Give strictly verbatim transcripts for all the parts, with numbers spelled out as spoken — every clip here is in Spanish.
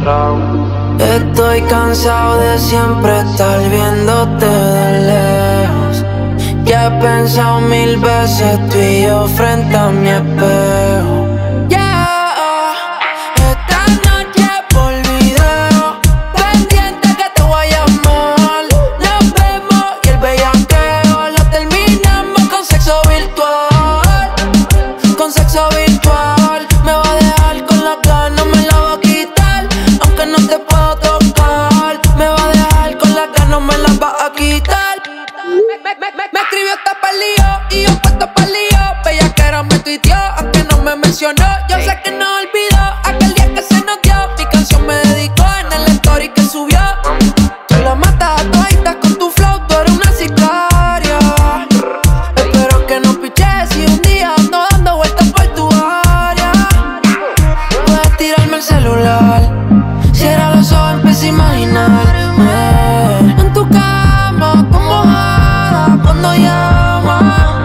Estoy cansado de siempre estar viéndote de lejos. Ya he pensado mil veces tú y yo frente a mi espejo. Me escribió hasta pa'l lío y yo puesto pa'l lío. Bellaquera me tuiteó, aunque no me mencionó. Yo sé que no olvidó aquel día que se nos dio. Mi canción me dedicó en el story que subió. Tú la matas a toditas con tu flow, tú eres una sicaria. Espero que no piches y un día ando dando vueltas por tu área. Puedes tirarme el celular, cierra los ojos, empieza a imaginarme en tu cama, tu mojada cuando llama.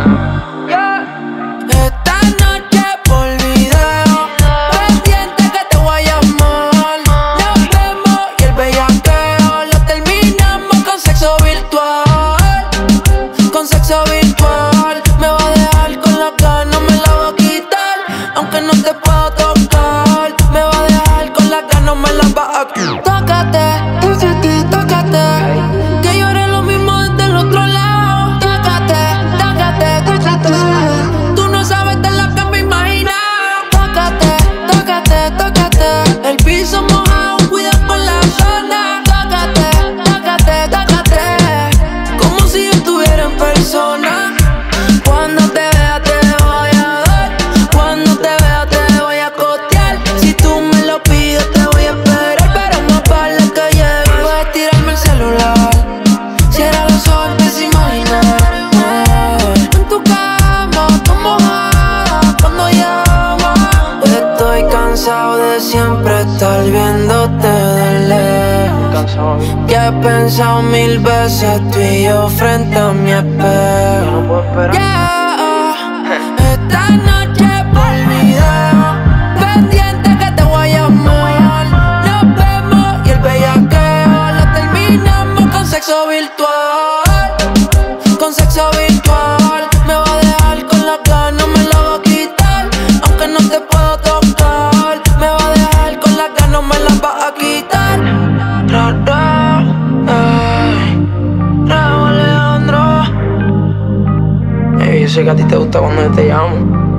Esta noche por video, pendiente que te voy a llamar. Nos vemos y el bellaqueo lo terminamos con sexo virtual. Con sexo virtual. Me va a dejar con la ganas, me la va a quitar. Aunque no te puedo tocar, me va a dejar con la ganas, me la va a quitar. Tócate, tócate, tócate, que llore lo mismo desde el otro lado. Tócate, tócate, tócate, tú no sabes de lo que me imaginaba. Tócate, tócate, tócate, el piso mojado, cuida con la zona. Tócate, tócate, tócate, como si yo estuviera en persona. Cuando te vea te voy a dar, cuando te vea te voy a costear. Si tú me lo pides te voy a esperar, pero más vale que llegue. Puedes tirarme el celular, cierra los ojos, empieza a imaginarme en tu cama, tu mojada cuando llama. Estoy cansado de siempre estar viéndote de lejos. Ya he pensado mil veces tú y yo frente a mi espejo. Yeah. Esta noche por video, pendiente que te voy a llamar. Nos vemos y el bellaqueo lo terminamos con sexo virtual. Con sexo virtual. Me va a dejar con la ganas, me la va a quitar. Aunque no te puedo tocar, me va a dejar con la ganas, me la va a quitar. Ra, ra, ey, Raúl Alejandro. Ey, yo sé que a ti te gusta cuando yo te llamo.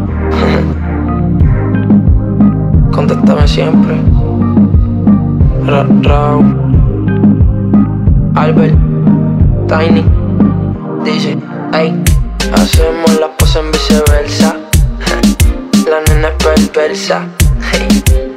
Contéstame siempre. Ra, Raúl, Albert, Tiny, dice, ey, hacemos la pose en viceversa. La nena es perversa. Hey.